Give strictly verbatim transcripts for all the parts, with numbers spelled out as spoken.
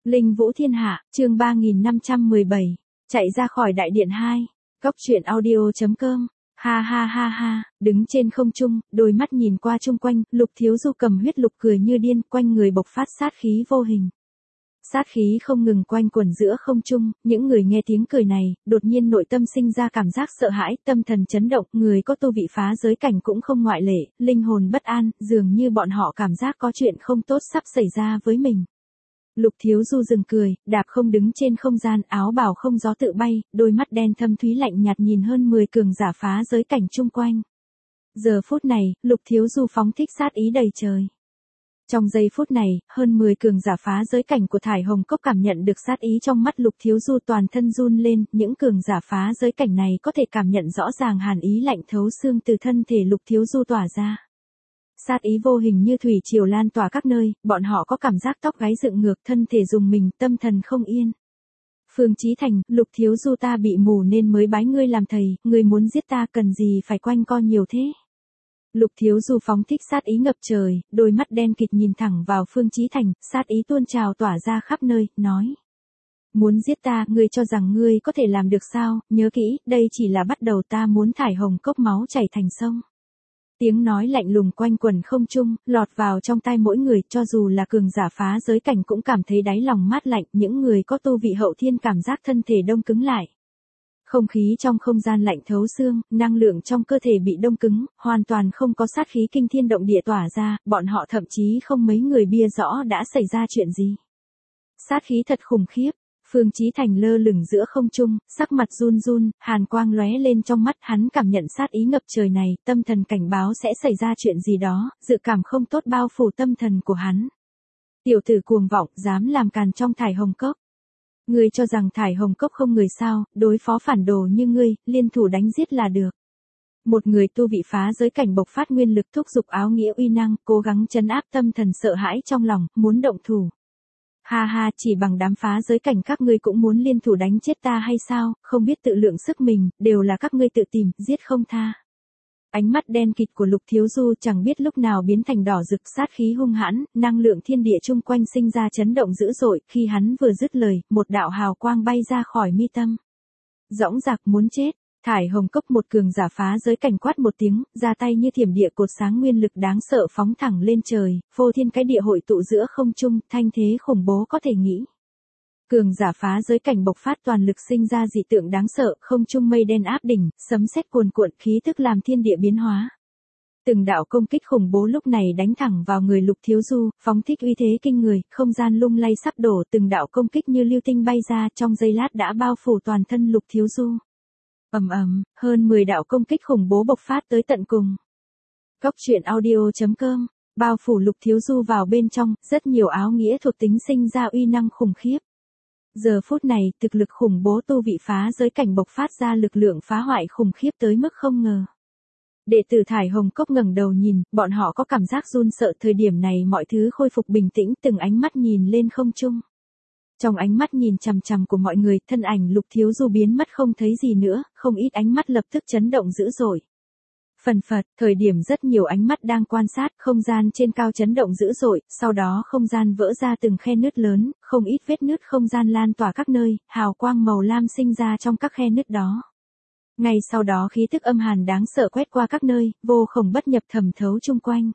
Linh Vũ Thiên Hạ, chương ba nghìn năm trăm mười bảy, chạy ra khỏi đại điện hai. Góc truyện audio.com. Ha ha ha ha, đứng trên không trung, đôi mắt nhìn qua chung quanh, Lục Thiếu Du cầm huyết lục cười như điên, quanh người bộc phát sát khí vô hình. Sát khí không ngừng quanh quẩn giữa không trung, những người nghe tiếng cười này, đột nhiên nội tâm sinh ra cảm giác sợ hãi, tâm thần chấn động, người có tu vị phá giới cảnh cũng không ngoại lệ, linh hồn bất an, dường như bọn họ cảm giác có chuyện không tốt sắp xảy ra với mình. Lục Thiếu Du dừng cười, đạp không đứng trên không gian, áo bào không gió tự bay, đôi mắt đen thâm thúy lạnh nhạt nhìn hơn mười cường giả phá giới cảnh chung quanh. Giờ phút này, Lục Thiếu Du phóng thích sát ý đầy trời. Trong giây phút này, hơn mười cường giả phá giới cảnh của Thải Hồng Cốc cảm nhận được sát ý trong mắt Lục Thiếu Du, toàn thân run lên, những cường giả phá giới cảnh này có thể cảm nhận rõ ràng hàn ý lạnh thấu xương từ thân thể Lục Thiếu Du tỏa ra. Sát ý vô hình như thủy triều lan tỏa các nơi, bọn họ có cảm giác tóc gáy dựng ngược, thân thể rùng mình, tâm thần không yên. Phương Chí Thành, Lục Thiếu Du ta bị mù nên mới bái ngươi làm thầy, ngươi muốn giết ta cần gì phải quanh co nhiều thế? Lục Thiếu Du phóng thích sát ý ngập trời, đôi mắt đen kịt nhìn thẳng vào Phương Chí Thành, sát ý tuôn trào tỏa ra khắp nơi, nói. Muốn giết ta, ngươi cho rằng ngươi có thể làm được sao, nhớ kỹ, đây chỉ là bắt đầu, ta muốn Thải Hồng Cốc máu chảy thành sông. Tiếng nói lạnh lùng quanh quẩn không trung, lọt vào trong tai mỗi người, cho dù là cường giả phá giới cảnh cũng cảm thấy đáy lòng mát lạnh, những người có tu vị hậu thiên cảm giác thân thể đông cứng lại. Không khí trong không gian lạnh thấu xương, năng lượng trong cơ thể bị đông cứng, hoàn toàn không có sát khí kinh thiên động địa tỏa ra, bọn họ thậm chí không mấy người bia rõ đã xảy ra chuyện gì. Sát khí thật khủng khiếp. Phương Chí Thành lơ lửng giữa không trung, sắc mặt run run, hàn quang lóe lên trong mắt, hắn cảm nhận sát ý ngập trời này, tâm thần cảnh báo sẽ xảy ra chuyện gì đó, dự cảm không tốt bao phủ tâm thần của hắn. Tiểu tử cuồng vọng, dám làm càn trong Thải Hồng Cốc. Ngươi cho rằng Thải Hồng Cốc không người sao, đối phó phản đồ như ngươi, liên thủ đánh giết là được. Một người tu vị phá giới cảnh bộc phát nguyên lực thúc giục áo nghĩa uy năng, cố gắng trấn áp tâm thần sợ hãi trong lòng, muốn động thủ. Ha ha, chỉ bằng đám phá giới cảnh các ngươi cũng muốn liên thủ đánh chết ta hay sao, không biết tự lượng sức mình, đều là các ngươi tự tìm, giết không tha. Ánh mắt đen kịt của Lục Thiếu Du chẳng biết lúc nào biến thành đỏ rực, sát khí hung hãn, năng lượng thiên địa chung quanh sinh ra chấn động dữ dội, khi hắn vừa dứt lời, một đạo hào quang bay ra khỏi mi tâm. Dõng dạc muốn chết. Thải Hồng Cốc một cường giả phá giới cảnh quát một tiếng, ra tay như thiểm địa, cột sáng nguyên lực đáng sợ phóng thẳng lên trời, phô thiên cái địa hội tụ giữa không trung, thanh thế khủng bố có thể nghĩ. Cường giả phá giới cảnh bộc phát toàn lực sinh ra dị tượng đáng sợ, không trung mây đen áp đỉnh, sấm sét cuồn cuộn, khí tức làm thiên địa biến hóa. Từng đạo công kích khủng bố lúc này đánh thẳng vào người Lục Thiếu Du, phóng thích uy thế kinh người, không gian lung lay sắp đổ, từng đạo công kích như lưu tinh bay ra, trong giây lát đã bao phủ toàn thân Lục Thiếu Du. Ầm ầm, hơn mười đạo công kích khủng bố bộc phát tới tận cùng. Góc truyện audio.com, bao phủ Lục Thiếu Du vào bên trong, rất nhiều áo nghĩa thuộc tính sinh ra uy năng khủng khiếp. Giờ phút này, thực lực khủng bố tu vị phá giới cảnh bộc phát ra lực lượng phá hoại khủng khiếp tới mức không ngờ. Đệ tử Thải Hồng Cốc ngẩng đầu nhìn, bọn họ có cảm giác run sợ, thời điểm này mọi thứ khôi phục bình tĩnh, từng ánh mắt nhìn lên không trung. Trong ánh mắt nhìn chằm chằm của mọi người, thân ảnh Lục Thiếu Du biến mất không thấy gì nữa, không ít ánh mắt lập tức chấn động dữ dội. Phần phật, thời điểm rất nhiều ánh mắt đang quan sát, không gian trên cao chấn động dữ dội, sau đó không gian vỡ ra từng khe nứt lớn, không ít vết nứt không gian lan tỏa các nơi, hào quang màu lam sinh ra trong các khe nứt đó. Ngay sau đó khí tức âm hàn đáng sợ quét qua các nơi, vô khổng bất nhập thẩm thấu chung quanh.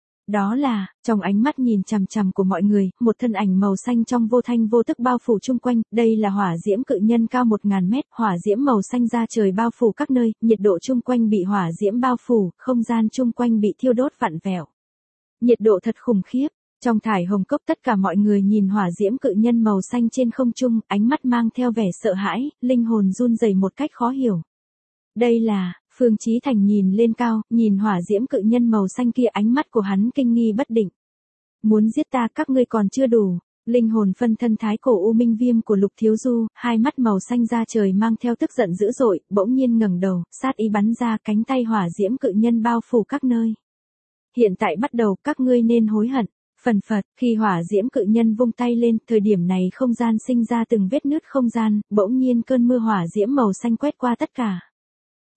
Đó là, trong ánh mắt nhìn chằm chằm của mọi người, một thân ảnh màu xanh trong vô thanh vô tức bao phủ chung quanh, đây là hỏa diễm cự nhân cao một ngàn mét, hỏa diễm màu xanh ra trời bao phủ các nơi, nhiệt độ chung quanh bị hỏa diễm bao phủ, không gian chung quanh bị thiêu đốt vặn vẹo. Nhiệt độ thật khủng khiếp, trong Thải Hồng Cốc tất cả mọi người nhìn hỏa diễm cự nhân màu xanh trên không trung, ánh mắt mang theo vẻ sợ hãi, linh hồn run rẩy một cách khó hiểu. Đây là, Phương Chí Thành nhìn lên cao, nhìn hỏa diễm cự nhân màu xanh kia, ánh mắt của hắn kinh nghi bất định. Muốn giết ta, các ngươi còn chưa đủ. Linh hồn phân thân thái cổ u minh viêm của Lục Thiếu Du, hai mắt màu xanh ra trời mang theo tức giận dữ dội, bỗng nhiên ngẩng đầu, sát ý bắn ra, cánh tay hỏa diễm cự nhân bao phủ các nơi. Hiện tại bắt đầu, các ngươi nên hối hận. Phần phật, khi hỏa diễm cự nhân vung tay lên, thời điểm này không gian sinh ra từng vết nứt không gian, bỗng nhiên cơn mưa hỏa diễm màu xanh quét qua tất cả.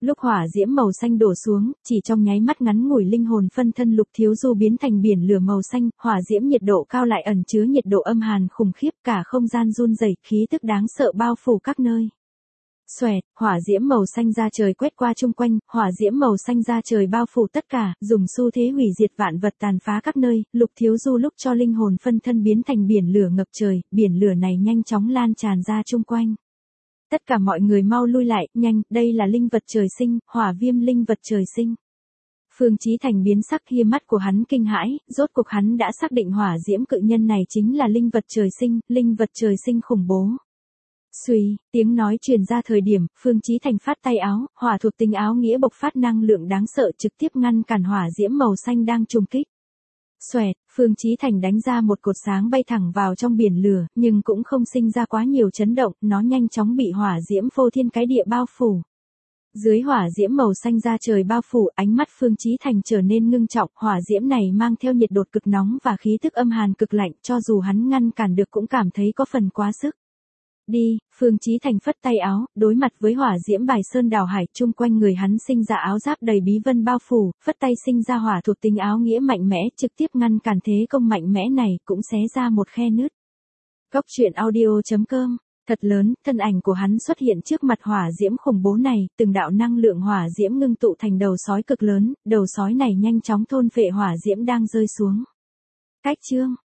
Lúc hỏa diễm màu xanh đổ xuống, chỉ trong nháy mắt ngắn ngủi linh hồn phân thân Lục Thiếu Du biến thành biển lửa màu xanh, hỏa diễm nhiệt độ cao lại ẩn chứa nhiệt độ âm hàn khủng khiếp, cả không gian run rẩy, khí tức đáng sợ bao phủ các nơi. Xoẹt, hỏa diễm màu xanh ra trời quét qua chung quanh, hỏa diễm màu xanh ra trời bao phủ tất cả, dùng xu thế hủy diệt vạn vật tàn phá các nơi, Lục Thiếu Du lúc cho linh hồn phân thân biến thành biển lửa ngập trời, biển lửa này nhanh chóng lan tràn ra chung quanh. Tất cả mọi người mau lui lại, nhanh, đây là linh vật trời sinh, hỏa viêm linh vật trời sinh. Phương Chí Thành biến sắc, kia mắt của hắn kinh hãi, rốt cuộc hắn đã xác định hỏa diễm cự nhân này chính là linh vật trời sinh, linh vật trời sinh khủng bố. Xuy, tiếng nói truyền ra thời điểm, Phương Chí Thành phát tay áo, hỏa thuộc tính áo nghĩa bộc phát năng lượng đáng sợ trực tiếp ngăn cản hỏa diễm màu xanh đang trùng kích. Xoẹt, Phương Chí Thành đánh ra một cột sáng bay thẳng vào trong biển lửa, nhưng cũng không sinh ra quá nhiều chấn động, nó nhanh chóng bị hỏa diễm phô thiên cái địa bao phủ. Dưới hỏa diễm màu xanh ra trời bao phủ, ánh mắt Phương Chí Thành trở nên ngưng trọng, hỏa diễm này mang theo nhiệt độ cực nóng và khí tức âm hàn cực lạnh, cho dù hắn ngăn cản được cũng cảm thấy có phần quá sức. Đi, Phương Chí Thành phất tay áo, đối mặt với hỏa diễm bài sơn đảo hải, chung quanh người hắn sinh ra áo giáp đầy bí vân bao phủ, phất tay sinh ra hỏa thuộc tính áo nghĩa mạnh mẽ, trực tiếp ngăn cản thế công mạnh mẽ này, cũng xé ra một khe nứt. Góc truyện audio chấm com. Thật lớn, thân ảnh của hắn xuất hiện trước mặt hỏa diễm khủng bố này, từng đạo năng lượng hỏa diễm ngưng tụ thành đầu sói cực lớn, đầu sói này nhanh chóng thôn phệ hỏa diễm đang rơi xuống. Cách chương